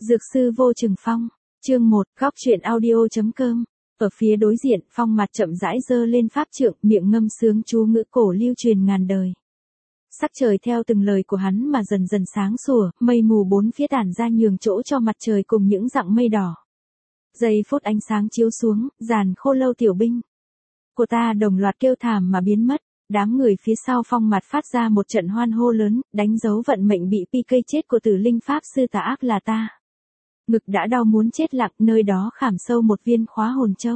Dược sư Vô Trừng Phong, chương 1, góc truyện audio.com. Ở phía đối diện, Phong mặt chậm rãi giơ lên pháp trượng, miệng ngâm sướng chú ngữ cổ lưu truyền ngàn đời. Sắc trời theo từng lời của hắn mà dần dần sáng sủa, mây mù bốn phía tản ra nhường chỗ cho mặt trời cùng những dặng mây đỏ. Giây phút ánh sáng chiếu xuống, dàn Khô Lâu tiểu binh của ta đồng loạt kêu thảm mà biến mất. Đám người phía sau Phong mặt phát ra một trận hoan hô lớn, đánh dấu vận mệnh bị PK chết của Tử Linh pháp sư tà ác là ta. Ngực đã đau muốn chết lặng, nơi đó khảm sâu một viên khóa hồn châu.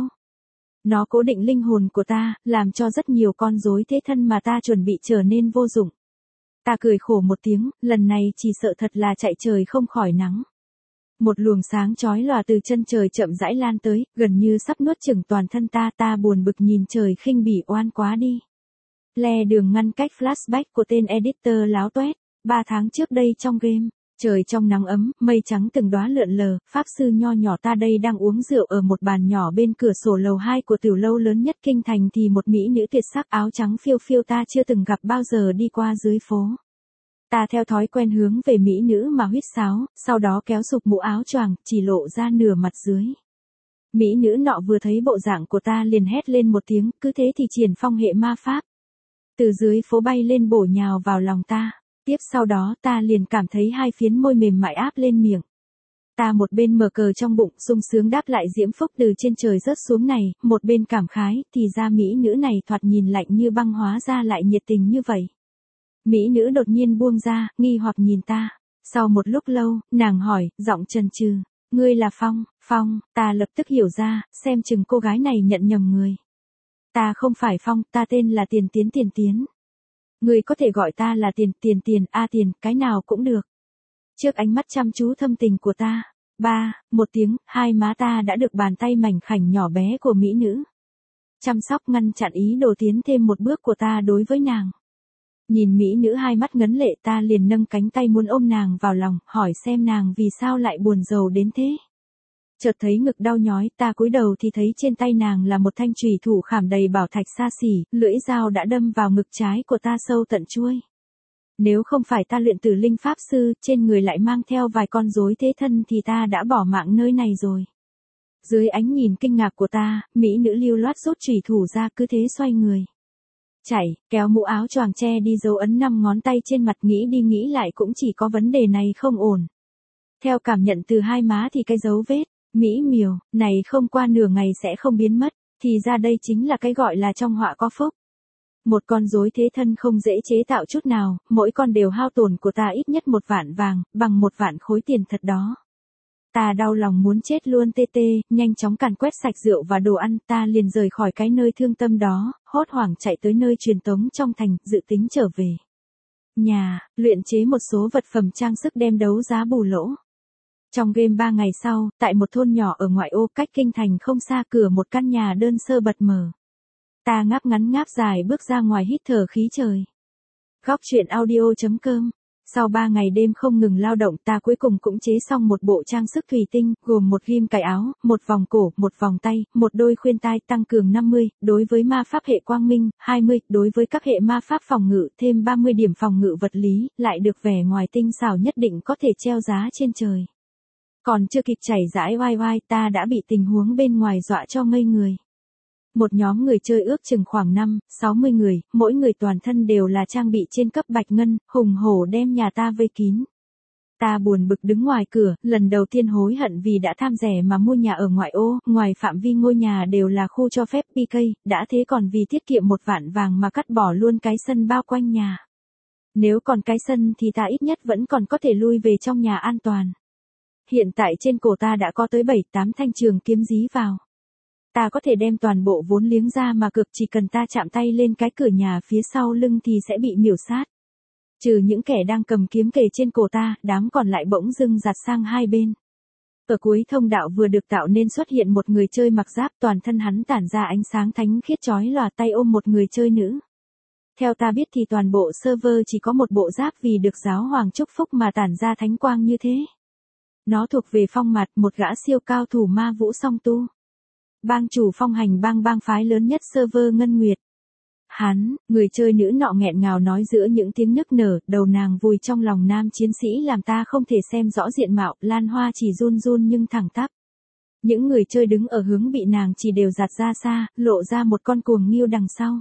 Nó cố định linh hồn của ta, làm cho rất nhiều con rối thế thân mà ta chuẩn bị trở nên vô dụng. Ta cười khổ một tiếng, lần này chỉ sợ thật là chạy trời không khỏi nắng. Một luồng sáng chói lòa từ chân trời chậm rãi lan tới, gần như sắp nuốt chửng toàn thân ta buồn bực nhìn trời khinh bỉ oan quá đi. Le đường ngăn cách flashback của tên editor láo toét. 3 tháng trước đây trong game, trời trong nắng ấm, mây trắng từng đóa lượn lờ, pháp sư nho nhỏ ta đây đang uống rượu ở một bàn nhỏ bên cửa sổ lầu 2 của tiểu lâu lớn nhất kinh thành thì một mỹ nữ tuyệt sắc áo trắng phiêu phiêu ta chưa từng gặp bao giờ đi qua dưới phố. Ta theo thói quen hướng về mỹ nữ mà huýt sáo, sau đó kéo sụp mũ áo choàng, chỉ lộ ra nửa mặt dưới. Mỹ nữ nọ vừa thấy bộ dạng của ta liền hét lên một tiếng, cứ thế thì triển phong hệ ma pháp. Từ dưới phố bay lên bổ nhào vào lòng ta. Tiếp sau đó ta liền cảm thấy hai phiến môi mềm mại áp lên miệng. Ta một bên mở cờ trong bụng, sung sướng đáp lại diễm phúc từ trên trời rớt xuống này, một bên cảm khái, thì ra mỹ nữ này thoạt nhìn lạnh như băng hóa ra lại nhiệt tình như vậy. Mỹ nữ đột nhiên buông ra, nghi hoặc nhìn ta. Sau một lúc lâu, nàng hỏi, giọng chần chừ, ngươi là Phong? Phong, ta lập tức hiểu ra, xem chừng cô gái này nhận nhầm người. Ta không phải Phong, ta tên là Tiền Tiến. Người có thể gọi ta là Tiền, Tiền, cái nào cũng được. Trước ánh mắt chăm chú thâm tình của ta, một tiếng, hai má ta đã được bàn tay mảnh khảnh nhỏ bé của mỹ nữ chăm sóc ngăn chặn ý đồ tiến thêm một bước của ta đối với nàng. Nhìn mỹ nữ hai mắt ngấn lệ ta liền nâng cánh tay muốn ôm nàng vào lòng, hỏi xem nàng vì sao lại buồn rầu đến thế. Chợt thấy ngực đau nhói, ta cúi đầu thì thấy trên tay nàng là một thanh chùy thủ khảm đầy bảo thạch xa xỉ, lưỡi dao đã đâm vào ngực trái của ta sâu tận chuôi. Nếu không phải ta luyện Tử Linh pháp sư, trên người lại mang theo vài con rối thế thân thì ta đã bỏ mạng nơi này rồi. Dưới ánh nhìn kinh ngạc của ta, mỹ nữ lưu loát rút chùy thủ ra cứ thế xoay người. Chạy, kéo mũ áo choàng che đi dấu ấn 5 ngón tay trên mặt nghĩ đi nghĩ lại cũng chỉ có vấn đề này không ổn. Theo cảm nhận từ hai má thì cái dấu vết mỹ miều này không qua nửa ngày sẽ không biến mất, thì ra đây chính là cái gọi là trong họa có phúc. Một con rối thế thân không dễ chế tạo chút nào, mỗi con đều hao tổn của ta ít nhất 1 vạn vàng, bằng 1 vạn khối tiền thật đó. Ta đau lòng muốn chết luôn nhanh chóng càn quét sạch rượu và đồ ăn, ta liền rời khỏi cái nơi thương tâm đó, hốt hoảng chạy tới nơi truyền tống trong thành, dự tính trở về nhà, luyện chế một số vật phẩm trang sức đem đấu giá bù lỗ. Trong game 3 ngày sau, tại một thôn nhỏ ở ngoại ô cách kinh thành không xa, cửa một căn nhà đơn sơ bật mở. Ta ngáp ngắn ngáp dài bước ra ngoài hít thở khí trời. Góc truyện audio.com. Sau 3 ngày đêm không ngừng lao động ta cuối cùng cũng chế xong một bộ trang sức thủy tinh, gồm một ghim cài áo, một vòng cổ, một vòng tay, một đôi khuyên tai tăng cường 50, đối với ma pháp hệ quang minh, 20, đối với các hệ ma pháp phòng ngự, thêm 30 điểm phòng ngự vật lý, lại được vẻ ngoài tinh xảo nhất định có thể treo giá trên trời. Còn chưa kịp chảy rãi oai ta đã bị tình huống bên ngoài dọa cho ngây người. Một nhóm người chơi ước chừng khoảng 5-60 người, mỗi người toàn thân đều là trang bị trên cấp bạch ngân, hùng hổ đem nhà ta vây kín. Ta buồn bực đứng ngoài cửa, lần đầu tiên hối hận vì đã tham rẻ mà mua nhà ở ngoại ô, ngoài phạm vi ngôi nhà đều là khu cho phép PK, đã thế còn vì tiết kiệm 1 vạn vàng mà cắt bỏ luôn cái sân bao quanh nhà. Nếu còn cái sân thì ta ít nhất vẫn còn có thể lui về trong nhà an toàn. Hiện tại trên cổ ta đã có tới 7-8 thanh trường kiếm dí vào. Ta có thể đem toàn bộ vốn liếng ra mà cược, chỉ cần ta chạm tay lên cái cửa nhà phía sau lưng thì sẽ bị miểu sát. Trừ những kẻ đang cầm kiếm kề trên cổ ta, đám còn lại bỗng dưng giạt sang hai bên. Ở cuối thông đạo vừa được tạo nên xuất hiện một người chơi mặc giáp, toàn thân hắn tản ra ánh sáng thánh khiết chói lòa, tay ôm một người chơi nữ. Theo ta biết thì toàn bộ server chỉ có một bộ giáp vì được giáo hoàng chúc phúc mà tản ra thánh quang như thế. Nó thuộc về Phong mặt, một gã siêu cao thủ ma vũ song tu. Bang chủ Phong hành bang phái lớn nhất server Ngân Nguyệt. Hắn, người chơi nữ nọ nghẹn ngào nói giữa những tiếng nức nở, đầu nàng vùi trong lòng nam chiến sĩ làm ta không thể xem rõ diện mạo, Lan Hoa chỉ run run nhưng thẳng tắp. Những người chơi đứng ở hướng bị nàng chỉ đều giạt ra xa, lộ ra một con cuồng nghiêu đằng sau.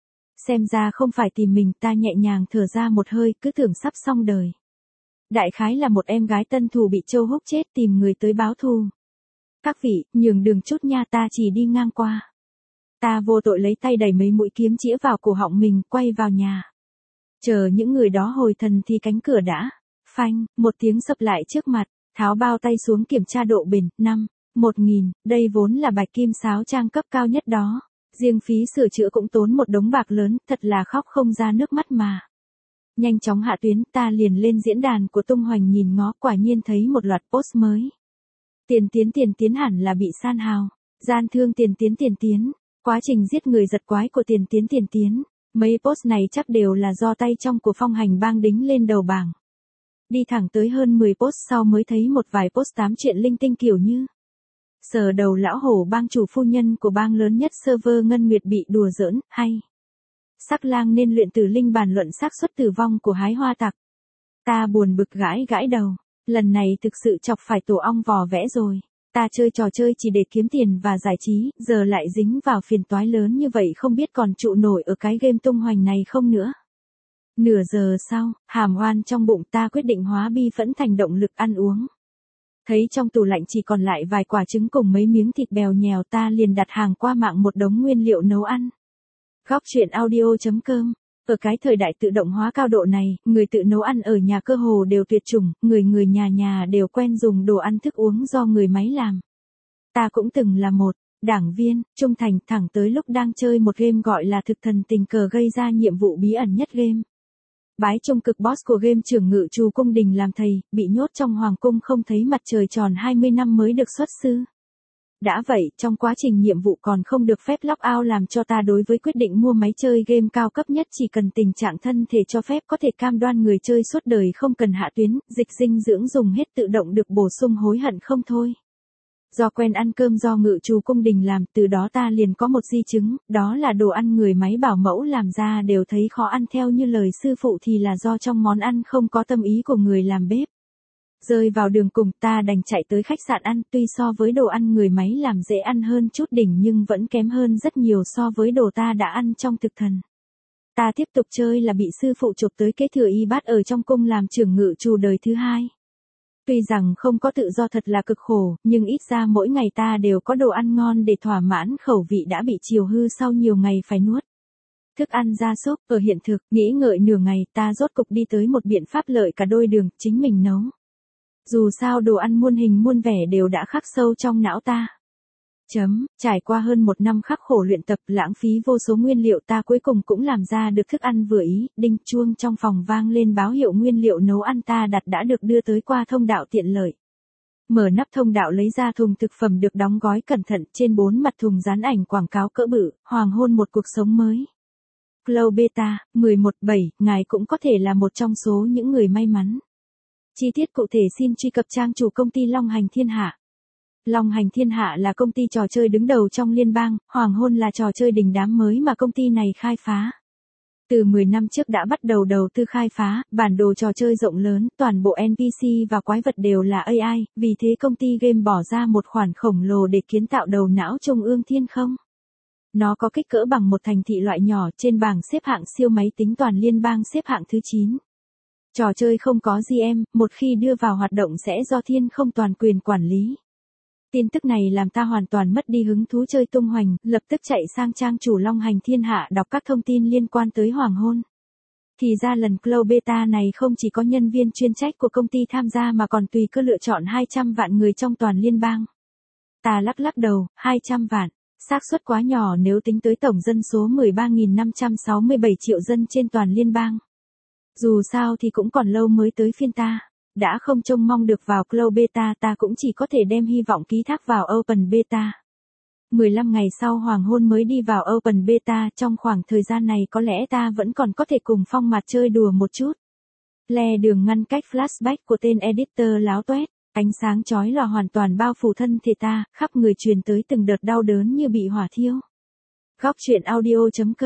Xem ra không phải tìm mình, ta nhẹ nhàng thở ra một hơi, cứ tưởng sắp xong đời. Đại khái là một em gái tân thù bị Châu Húc chết tìm người tới báo thù. Các vị, nhường đường chút nha, ta chỉ đi ngang qua. Ta vô tội lấy tay đẩy mấy mũi kiếm chĩa vào cổ họng mình, quay vào nhà. Chờ những người đó hồi thần thì cánh cửa đã. Phanh, một tiếng sập lại trước mặt, tháo bao tay xuống kiểm tra độ bền, 1.000, đây vốn là bạch kim sáo trang cấp cao nhất đó. Riêng phí sửa chữa cũng tốn một đống bạc lớn, thật là khóc không ra nước mắt mà. Nhanh chóng hạ tuyến, ta liền lên diễn đàn của Tung Hoành nhìn ngó, quả nhiên thấy một loạt post mới. Tiền tiến hẳn là bị san hào. Gian thương tiền tiến. Quá trình giết người giật quái của tiền tiến. Mấy post này chắc đều là do tay trong của Phong Hành Bang đính lên đầu bảng. Đi thẳng tới hơn 10 post sau mới thấy một vài post 8 chuyện linh tinh kiểu như sờ đầu lão hổ bang chủ phu nhân của bang lớn nhất server Ngân Nguyệt bị đùa giỡn, hay Sắc Lang nên luyện tử linh bàn luận xác suất tử vong của hái hoa tặc. Ta buồn bực gãi đầu, lần này thực sự chọc phải tổ ong vò vẽ rồi. Ta chơi trò chơi chỉ để kiếm tiền và giải trí, giờ lại dính vào phiền toái lớn như vậy không biết còn trụ nổi ở cái game Tung Hoành này không nữa. Nửa giờ sau, hàm oan trong bụng ta quyết định hóa bi phẫn thành động lực ăn uống. Thấy trong tủ lạnh chỉ còn lại vài quả trứng cùng mấy miếng thịt bèo nhèo, ta liền đặt hàng qua mạng một đống nguyên liệu nấu ăn. Góc truyện audio.com. Ở cái thời đại tự động hóa cao độ này, người tự nấu ăn ở nhà cơ hồ đều tuyệt chủng, người nhà đều quen dùng đồ ăn thức uống do người máy làm. Ta cũng từng là một đảng viên trung thành, thẳng tới lúc đang chơi một game gọi là Thực Thần tình cờ gây ra nhiệm vụ bí ẩn nhất game. Bái trung cực boss của game trưởng ngự trù cung đình làm thầy, bị nhốt trong hoàng cung không thấy mặt trời tròn 20 năm mới được xuất sư. Đã vậy, trong quá trình nhiệm vụ còn không được phép lock out làm cho ta đối với quyết định mua máy chơi game cao cấp nhất chỉ cần tình trạng thân thể cho phép có thể cam đoan người chơi suốt đời không cần hạ tuyến, dịch dinh dưỡng dùng hết tự động được bổ sung hối hận không thôi. Do quen ăn cơm do ngự trù cung đình làm, từ đó ta liền có một di chứng, đó là đồ ăn người máy bảo mẫu làm ra đều thấy khó ăn, theo như lời sư phụ thì là do trong món ăn không có tâm ý của người làm bếp. Rơi vào đường cùng, ta đành chạy tới khách sạn ăn, tuy so với đồ ăn người máy làm dễ ăn hơn chút đỉnh nhưng vẫn kém hơn rất nhiều so với đồ ta đã ăn trong Thực Thần. Ta tiếp tục chơi là bị sư phụ chụp tới kế thừa y bát ở trong cung làm trưởng ngự trù đời thứ hai. Tuy rằng không có tự do thật là cực khổ, nhưng ít ra mỗi ngày ta đều có đồ ăn ngon để thỏa mãn khẩu vị đã bị chiều hư sau nhiều ngày phải nuốt thức ăn gia súc. Ở hiện thực, nghĩ ngợi nửa ngày, ta rốt cục đi tới một biện pháp lợi cả đôi đường, chính mình nấu. Dù sao đồ ăn muôn hình muôn vẻ đều đã khắc sâu trong não ta. Trải qua hơn một năm khắc khổ luyện tập, lãng phí vô số nguyên liệu, ta cuối cùng cũng làm ra được thức ăn vừa ý. Đinh chuông trong phòng vang lên báo hiệu nguyên liệu nấu ăn ta đặt đã được đưa tới qua thông đạo tiện lợi. Mở nắp thông đạo lấy ra thùng thực phẩm được đóng gói cẩn thận, trên 4 mặt thùng dán ảnh quảng cáo cỡ bự, hoàng hôn một cuộc sống mới. Cloud Beta, 11/7, ngài cũng có thể là một trong số những người may mắn. Chi tiết cụ thể xin truy cập trang chủ công ty Long Hành Thiên Hạ. Long Hành Thiên Hạ là công ty trò chơi đứng đầu trong liên bang, Hoàng Hôn là trò chơi đình đám mới mà công ty này khai phá. Từ 10 năm trước đã bắt đầu đầu tư khai phá, bản đồ trò chơi rộng lớn, toàn bộ NPC và quái vật đều là AI, vì thế công ty game bỏ ra một khoản khổng lồ để kiến tạo đầu não trung ương thiên không. Nó có kích cỡ bằng một thành thị loại nhỏ, trên bảng xếp hạng siêu máy tính toàn liên bang xếp hạng thứ 9. Trò chơi không có GM, một khi đưa vào hoạt động sẽ do thiên không toàn quyền quản lý. Tin tức này làm ta hoàn toàn mất đi hứng thú chơi Tung Hoành, lập tức chạy sang trang chủ Long Hành Thiên Hạ đọc các thông tin liên quan tới Hoàng Hôn. Thì ra lần Cloud Beta này không chỉ có nhân viên chuyên trách của công ty tham gia mà còn tùy cơ lựa chọn 200 vạn người trong toàn liên bang. Ta lắc đầu, 200 vạn, xác suất quá nhỏ nếu tính tới tổng dân số 13.567 triệu dân trên toàn liên bang. Dù sao thì cũng còn lâu mới tới phiên ta. Đã không trông mong được vào Cloud Beta, ta cũng chỉ có thể đem hy vọng ký thác vào Open Beta. 15 ngày sau Hoàng Hôn mới đi vào Open Beta, trong khoảng thời gian này có lẽ ta vẫn còn có thể cùng Phong Mạt chơi đùa một chút. Le đường ngăn cách flashback của tên editor láo toét, ánh sáng chói lòa hoàn toàn bao phủ thân thể ta, khắp người truyền tới từng đợt đau đớn như bị hỏa thiêu. Góc truyện audio.com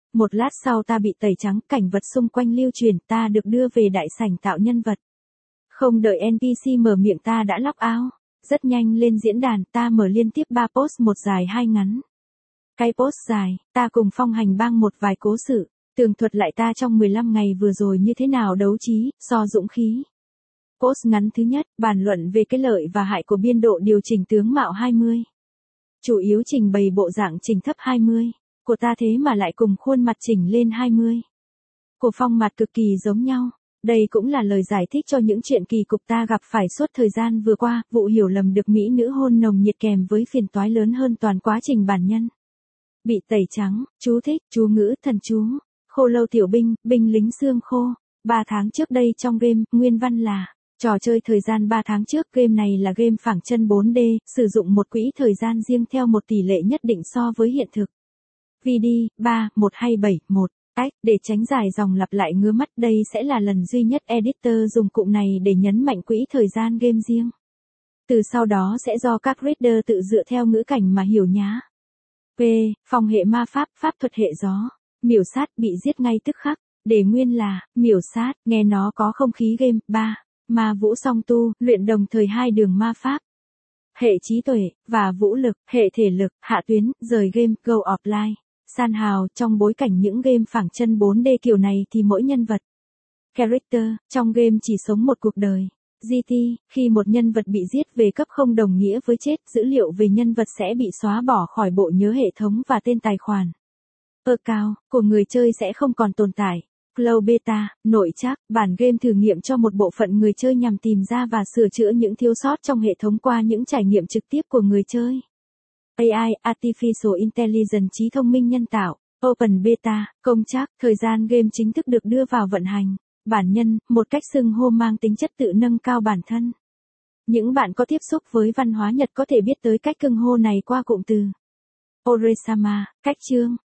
Một lát sau ta bị tẩy trắng, cảnh vật xung quanh lưu truyền, ta được đưa về đại sảnh tạo nhân vật. Không đợi NPC mở miệng ta đã log out. Rất nhanh lên diễn đàn, ta mở liên tiếp 3 post, một dài hai ngắn. Cái post dài, ta cùng Phong Hành bang một vài cố sự, tường thuật lại ta trong 15 ngày vừa rồi như thế nào đấu trí, so dũng khí. Post ngắn thứ nhất, bàn luận về cái lợi và hại của biên độ điều chỉnh tướng mạo 20. Chủ yếu trình bày bộ dạng chỉnh thấp 20. Của ta thế mà lại cùng khuôn mặt chỉnh lên 20. Của Phong mặt cực kỳ giống nhau. Đây cũng là lời giải thích cho những chuyện kỳ cục ta gặp phải suốt thời gian vừa qua, vụ hiểu lầm được mỹ nữ hôn nồng nhiệt kèm với phiền toái lớn hơn toàn quá trình bản nhân. Bị tẩy trắng, chú thích, chú ngữ, thần chú, khô lâu tiểu binh, binh lính xương khô. 3 tháng trước đây trong game, nguyên văn là, trò chơi thời gian 3 tháng trước, game này là game phẳng chân 4D, sử dụng một quỹ thời gian riêng theo một tỷ lệ nhất định so với hiện thực. VD, 3, 1 hay 7, 1. Để tránh dài dòng lặp lại ngứa mắt, đây sẽ là lần duy nhất editor dùng cụm này để nhấn mạnh quỹ thời gian game riêng. Từ sau đó sẽ do các reader tự dựa theo ngữ cảnh mà hiểu nhá. P. Phong hệ ma pháp, pháp thuật hệ gió. Miểu sát, bị giết ngay tức khắc. Để nguyên là, miểu sát, nghe nó có không khí game. 3. Ma vũ song tu, luyện đồng thời hai đường ma pháp. Hệ trí tuệ, và vũ lực, hệ thể lực, hạ tuyến, rời game, go offline. San hào, trong bối cảnh những game phẳng chân 4D kiểu này thì mỗi nhân vật, character, trong game chỉ sống một cuộc đời. GT, khi một nhân vật bị giết về cấp không đồng nghĩa với chết, dữ liệu về nhân vật sẽ bị xóa bỏ khỏi bộ nhớ hệ thống và tên tài khoản. Account của người chơi sẽ không còn tồn tại. Close beta, nội trắc, bản game thử nghiệm cho một bộ phận người chơi nhằm tìm ra và sửa chữa những thiếu sót trong hệ thống qua những trải nghiệm trực tiếp của người chơi. AI, Artificial Intelligence, trí thông minh nhân tạo, Open Beta, công trắc, thời gian game chính thức được đưa vào vận hành. Bản nhân, một cách xưng hô mang tính chất tự nâng cao bản thân. Những bạn có tiếp xúc với văn hóa Nhật có thể biết tới cách xưng hô này qua cụm từ Oresama, cách chương.